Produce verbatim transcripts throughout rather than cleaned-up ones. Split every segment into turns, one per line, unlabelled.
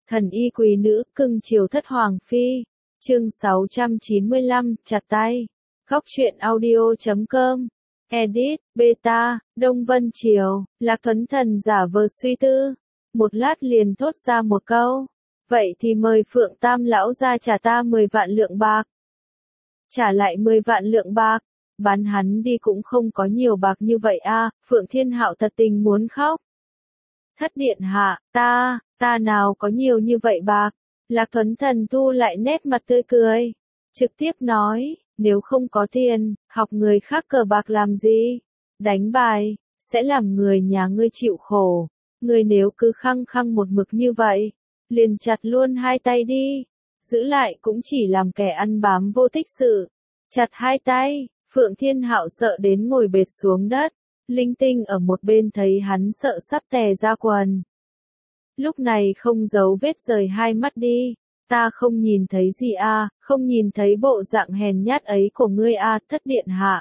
Thần y quý nữ, cưng chiều thất hoàng phi. Chương sáu trăm chín mươi lăm, chặt tay. Góc truyện audio chấm com. Edit, Beta, Đông Vân Triều, Lạc Thuấn Thần giả vờ suy tư. Một lát liền thốt ra một câu. Vậy thì mời Phượng Tam lão ra trả ta mười vạn lượng bạc. Trả lại mười vạn lượng bạc. Bán hắn đi cũng không có nhiều bạc như vậy a. Phượng Thiên Hạo thật tình muốn khóc. Thất điện hạ, ta, ta nào có nhiều như vậy bạc. Lạc Thuấn Thần thu lại nét mặt tươi cười. Trực tiếp nói, nếu không có tiền, học người khác cờ bạc làm gì? Đánh bài, sẽ làm người nhà ngươi chịu khổ. Ngươi nếu cứ khăng khăng một mực như vậy, liền chặt luôn hai tay đi. Giữ lại cũng chỉ làm kẻ ăn bám vô tích sự. Chặt hai tay, Phượng Thiên Hạo sợ đến ngồi bệt xuống đất. Linh Tinh ở một bên thấy hắn sợ sắp tè ra quần. Lúc này không giấu vết rời hai mắt đi. Ta không nhìn thấy gì a, không nhìn thấy bộ dạng hèn nhát ấy của ngươi a, thất điện hạ.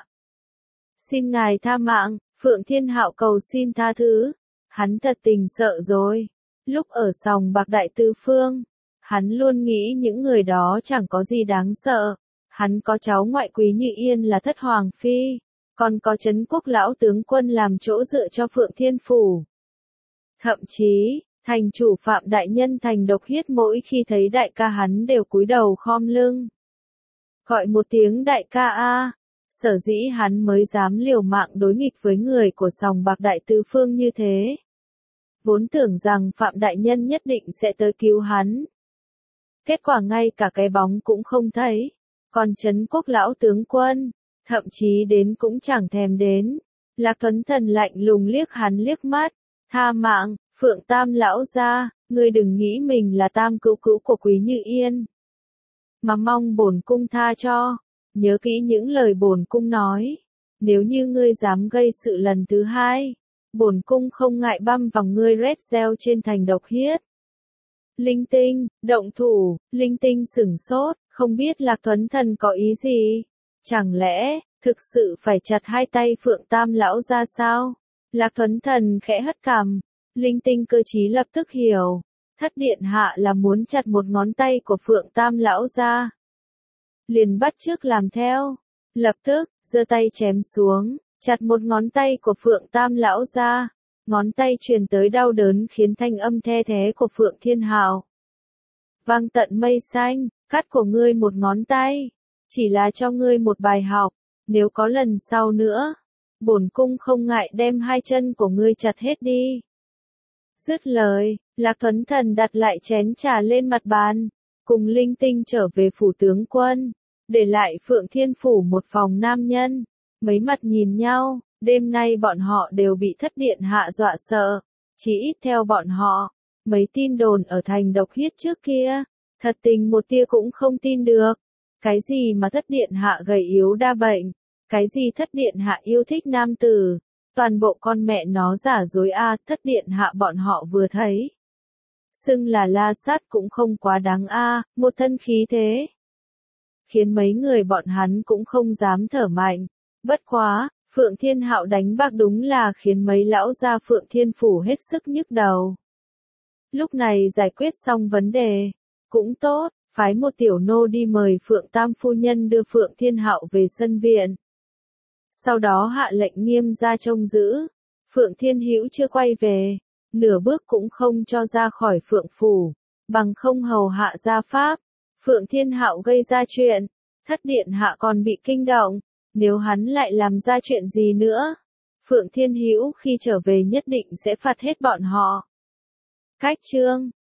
Xin ngài tha mạng, Phượng Thiên Hạo cầu xin tha thứ. Hắn thật tình sợ rồi. Lúc ở sòng bạc đại tư phương, hắn luôn nghĩ những người đó chẳng có gì đáng sợ. Hắn có cháu ngoại Quý Như Yên là thất hoàng phi, còn có Trấn Quốc lão tướng quân làm chỗ dựa cho Phượng Thiên Phủ. Thậm chí, thành chủ Phạm đại nhân Thành Độc Hiết mỗi khi thấy đại ca hắn đều cúi đầu khom lưng. Gọi một tiếng đại ca a, sở dĩ hắn mới dám liều mạng đối nghịch với người của sòng bạc đại tư phương như thế. Vốn tưởng rằng Phạm đại nhân nhất định sẽ tới cứu hắn. Kết quả ngay cả cái bóng cũng không thấy. Còn Trấn Quốc lão tướng quân, thậm chí đến cũng chẳng thèm đến. Lạc Thuấn Thần lạnh lùng liếc hắn liếc mắt. Tha mạng, Phượng Tam lão ra, ngươi đừng nghĩ mình là tam cứu cứu của Quý Như Yên. Mà mong bổn cung tha cho. Nhớ kỹ những lời bổn cung nói. Nếu như ngươi dám gây sự lần thứ hai, bổn cung không ngại băm vào ngươi rết reo trên Thành Độc Hiết. Linh Tinh, động thủ, Linh Tinh sửng sốt, không biết Lạc Thuấn Thần có ý gì? Chẳng lẽ, thực sự phải chặt hai tay Phượng Tam lão ra sao? Lạc Thuấn Thần khẽ hất cằm, Linh Tinh cơ trí lập tức hiểu, thất điện hạ là muốn chặt một ngón tay của Phượng Tam lão ra. Liền bắt chước làm theo, lập tức, giơ tay chém xuống, chặt một ngón tay của Phượng Tam lão ra. Ngón tay truyền tới đau đớn khiến thanh âm the thế của Phượng Thiên Hạo vang tận mây xanh. Cắt của ngươi một ngón tay, chỉ là cho ngươi một bài học, nếu có lần sau nữa, bổn cung không ngại đem hai chân của ngươi chặt hết đi. Dứt lời, Lạc Thuấn Thần đặt lại chén trà lên mặt bàn, cùng Linh Tinh trở về phủ tướng quân, để lại Phượng Thiên Phủ một phòng nam nhân, mấy mặt nhìn nhau. Đêm nay bọn họ đều bị thất điện hạ dọa sợ, chỉ ít theo bọn họ, mấy tin đồn ở Thành Độc Hiết trước kia, thật tình một tia cũng không tin được. Cái gì mà thất điện hạ gầy yếu đa bệnh, cái gì thất điện hạ yêu thích nam tử, toàn bộ con mẹ nó giả dối a, thất điện hạ bọn họ vừa thấy. Xưng là la sát cũng không quá đáng a, một thân khí thế. Khiến mấy người bọn hắn cũng không dám thở mạnh, bất quá. Phượng Thiên Hạo đánh bạc đúng là khiến mấy lão gia Phượng Thiên Phủ hết sức nhức đầu. Lúc này giải quyết xong vấn đề, cũng tốt, phái một tiểu nô đi mời Phượng Tam phu nhân đưa Phượng Thiên Hạo về sân viện. Sau đó hạ lệnh nghiêm ra trông giữ, Phượng Thiên Hữu chưa quay về, nửa bước cũng không cho ra khỏi Phượng Phủ, bằng không hầu hạ gia pháp. Phượng Thiên Hạo gây ra chuyện, thất điện hạ còn bị kinh động. Nếu hắn lại làm ra chuyện gì nữa, Phượng Thiên Hữu khi trở về nhất định sẽ phạt hết bọn họ. Cách chương